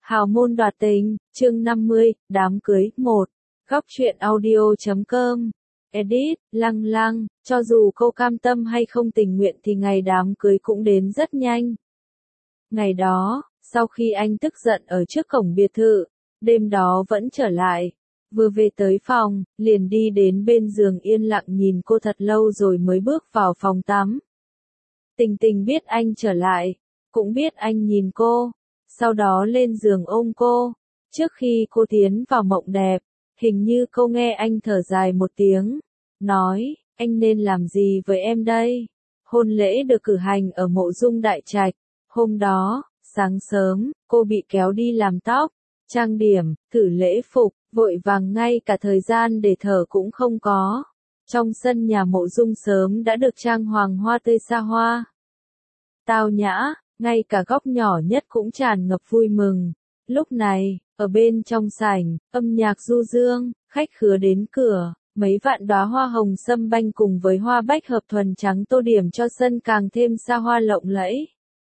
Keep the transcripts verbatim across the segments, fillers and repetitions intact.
Hào môn đoạt tình, chương năm mươi, đám cưới, một. Góc truyện audio chấm com. Edit, Lăng Lăng, cho dù cô cam tâm hay không tình nguyện thì ngày đám cưới cũng đến rất nhanh. Ngày đó, sau khi anh tức giận ở trước cổng biệt thự, đêm đó vẫn trở lại. Vừa về tới phòng, liền đi đến bên giường yên lặng nhìn cô thật lâu rồi mới bước vào phòng tắm. Tình Tình biết anh trở lại, cũng biết anh nhìn cô. Sau đó lên giường ôm cô. Trước khi cô tiến vào mộng đẹp, hình như cô nghe anh thở dài một tiếng, nói, anh nên làm gì với em đây? Hôn lễ được cử hành ở Mộ Dung Đại Trạch. Hôm đó, sáng sớm, cô bị kéo đi làm tóc, trang điểm, thử lễ phục, vội vàng ngay cả thời gian để thở cũng không có. Trong sân nhà Mộ Dung sớm đã được trang hoàng hoa tươi xa hoa, tao nhã. Ngay cả góc nhỏ nhất cũng tràn ngập vui mừng. Lúc này, ở bên trong sảnh, âm nhạc du dương, khách khứa đến cửa, mấy vạn đóa hoa hồng sâm banh cùng với hoa bách hợp thuần trắng tô điểm cho sân càng thêm xa hoa lộng lẫy.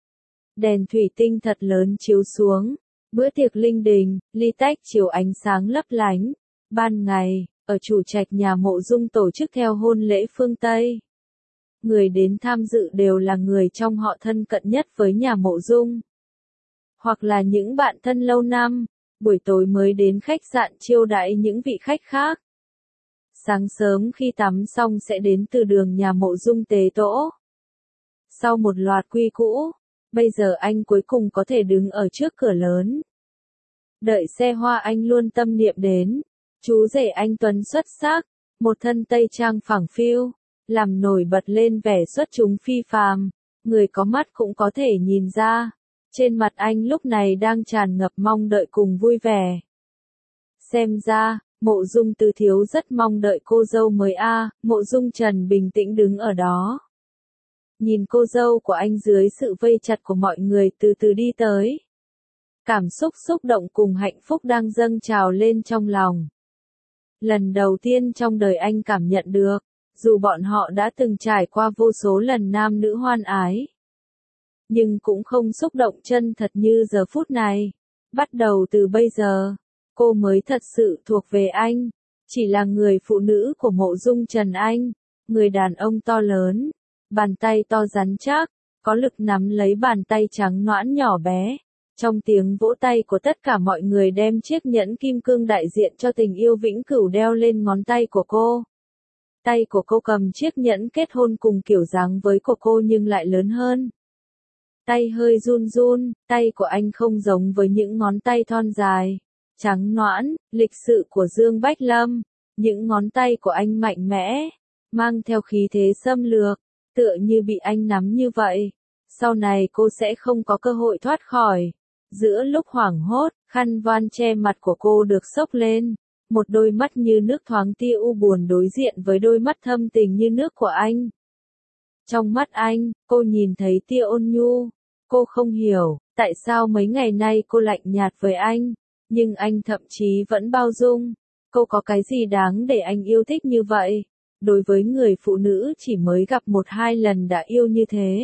Đèn thủy tinh thật lớn chiếu xuống, bữa tiệc linh đình, ly tách chiếu ánh sáng lấp lánh. Ban ngày, ở chủ trạch nhà Mộ Dung tổ chức theo hôn lễ phương Tây. Người đến tham dự đều là người trong họ thân cận nhất với nhà Mộ Dung, hoặc là những bạn thân lâu năm, buổi tối mới đến khách sạn chiêu đãi những vị khách khác. Sáng sớm khi tắm xong sẽ đến từ đường nhà Mộ Dung tế tỗ. Sau một loạt quy cũ, bây giờ anh cuối cùng có thể đứng ở trước cửa lớn. Đợi xe hoa anh luôn tâm niệm đến, chú rể anh tuấn xuất sắc, một thân tây trang phẳng phiu, làm nổi bật lên vẻ xuất chúng phi phàm, người có mắt cũng có thể nhìn ra. Trên mặt anh lúc này đang tràn ngập mong đợi cùng vui vẻ. Xem ra, Mộ Dung Tứ thiếu rất mong đợi cô dâu mới a. À, Mộ Dung Trần bình tĩnh đứng ở đó. Nhìn cô dâu của anh dưới sự vây chặt của mọi người từ từ đi tới. Cảm xúc xúc động cùng hạnh phúc đang dâng trào lên trong lòng. Lần đầu tiên trong đời anh cảm nhận được, dù bọn họ đã từng trải qua vô số lần nam nữ hoan ái, nhưng cũng không xúc động chân thật như giờ phút này. Bắt đầu từ bây giờ, cô mới thật sự thuộc về anh, chỉ là người phụ nữ của Mộ Dung Trần anh, người đàn ông to lớn, bàn tay to rắn chắc, có lực nắm lấy bàn tay trắng nõn nhỏ bé. Trong tiếng vỗ tay của tất cả mọi người đem chiếc nhẫn kim cương đại diện cho tình yêu vĩnh cửu đeo lên ngón tay của cô. Tay của cô cầm chiếc nhẫn kết hôn cùng kiểu dáng với của cô nhưng lại lớn hơn. Tay hơi run run, tay của anh không giống với những ngón tay thon dài, trắng nõn, lịch sự của Dương Bách Lâm. Những ngón tay của anh mạnh mẽ, mang theo khí thế xâm lược, tựa như bị anh nắm như vậy. Sau này cô sẽ không có cơ hội thoát khỏi. Giữa lúc hoảng hốt, khăn voan che mặt của cô được xốc lên. Một đôi mắt như nước thoáng tia u buồn đối diện với đôi mắt thâm tình như nước của anh. Trong mắt anh, cô nhìn thấy tia ôn nhu. Cô không hiểu, tại sao mấy ngày nay cô lạnh nhạt với anh, nhưng anh thậm chí vẫn bao dung. Cô có cái gì đáng để anh yêu thích như vậy? Đối với người phụ nữ chỉ mới gặp một hai lần đã yêu như thế.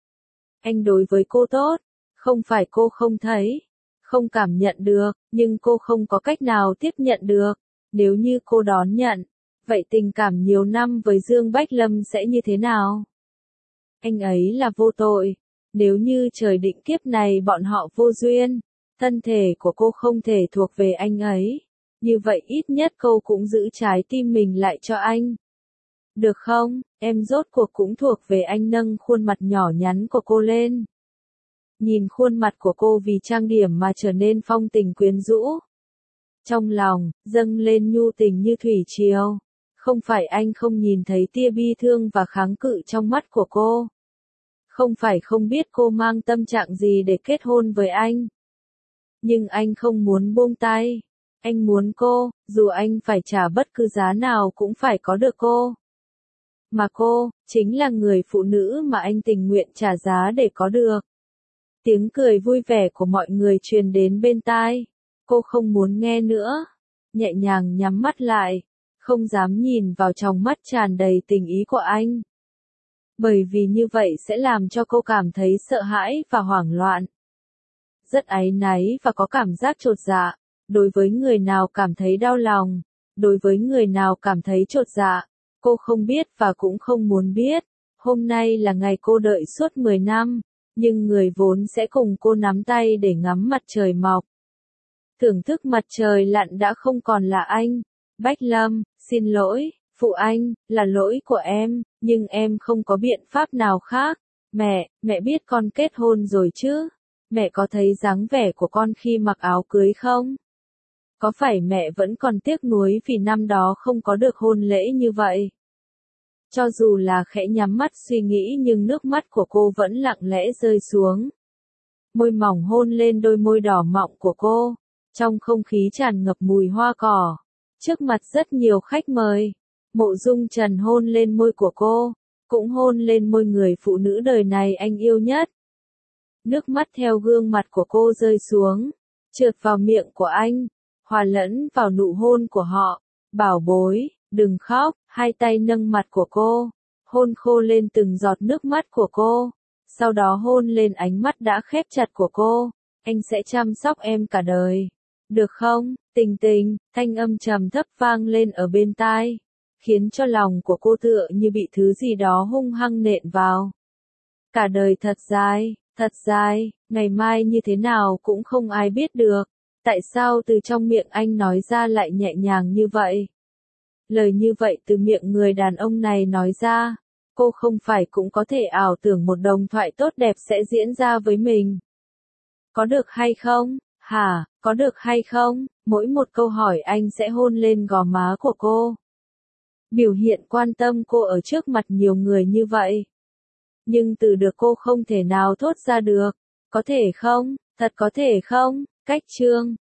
Anh đối với cô tốt, không phải cô không thấy, không cảm nhận được, nhưng cô không có cách nào tiếp nhận được. Nếu như cô đón nhận, vậy tình cảm nhiều năm với Dương Bách Lâm sẽ như thế nào? Anh ấy là vô tội. Nếu như trời định kiếp này bọn họ vô duyên, thân thể của cô không thể thuộc về anh ấy, như vậy ít nhất cô cũng giữ trái tim mình lại cho anh. Được không, em rốt cuộc cũng thuộc về anh. Nâng khuôn mặt nhỏ nhắn của cô lên. Nhìn khuôn mặt của cô vì trang điểm mà trở nên phong tình quyến rũ. Trong lòng, dâng lên nhu tình như thủy triều. Không phải anh không nhìn thấy tia bi thương và kháng cự trong mắt của cô. Không phải không biết cô mang tâm trạng gì để kết hôn với anh. Nhưng anh không muốn buông tay. Anh muốn cô, dù anh phải trả bất cứ giá nào cũng phải có được cô. Mà cô, chính là người phụ nữ mà anh tình nguyện trả giá để có được. Tiếng cười vui vẻ của mọi người truyền đến bên tai. Cô không muốn nghe nữa. Nhẹ nhàng nhắm mắt lại. Không dám nhìn vào trong mắt tràn đầy tình ý của anh. Bởi vì như vậy sẽ làm cho cô cảm thấy sợ hãi và hoảng loạn. rất áy náy và có cảm giác chột dạ. Đối với người nào cảm thấy đau lòng, đối với người nào cảm thấy chột dạ, cô không biết và cũng không muốn biết. Hôm nay là ngày cô đợi suốt mười năm, nhưng người vốn sẽ cùng cô nắm tay để ngắm mặt trời mọc. Thưởng thức mặt trời lặn đã không còn là anh. Bách Lâm, xin lỗi, phụ anh, là lỗi của em, nhưng em không có biện pháp nào khác. Mẹ, mẹ biết con kết hôn rồi chứ? Mẹ có thấy dáng vẻ của con khi mặc áo cưới không? Có phải mẹ vẫn còn tiếc nuối vì năm đó không có được hôn lễ như vậy? Cho dù là khẽ nhắm mắt suy nghĩ nhưng nước mắt của cô vẫn lặng lẽ rơi xuống. Môi mỏng hôn lên đôi môi đỏ mọng của cô. Trong không khí tràn ngập mùi hoa cỏ. Trước mặt rất nhiều khách mời. Mộ Dung Trần hôn lên môi của cô. Cũng hôn lên môi người phụ nữ đời này anh yêu nhất. Nước mắt theo gương mặt của cô rơi xuống. Trượt vào miệng của anh. Hòa lẫn vào nụ hôn của họ. Bảo bối, đừng khóc. Hai tay nâng mặt của cô. Hôn khô lên từng giọt nước mắt của cô. Sau đó hôn lên ánh mắt đã khép chặt của cô. Anh sẽ chăm sóc em cả đời. Được không? Tình tình, thanh âm trầm thấp vang lên ở bên tai. Khiến cho lòng của cô tựa như bị thứ gì đó hung hăng nện vào. Cả đời thật dài, thật dài, ngày mai như thế nào cũng không ai biết được. Tại sao từ trong miệng anh nói ra lại nhẹ nhàng như vậy? Lời như vậy từ miệng người đàn ông này nói ra. Cô không phải cũng có thể ảo tưởng một đồng thoại tốt đẹp sẽ diễn ra với mình. Có được hay không? Hả, có được hay không? Mỗi một câu hỏi anh sẽ hôn lên gò má của cô. Biểu hiện quan tâm cô ở trước mặt nhiều người như vậy. Nhưng từ được cô không thể nào thốt ra được. Có thể không? Thật có thể không? Cách chương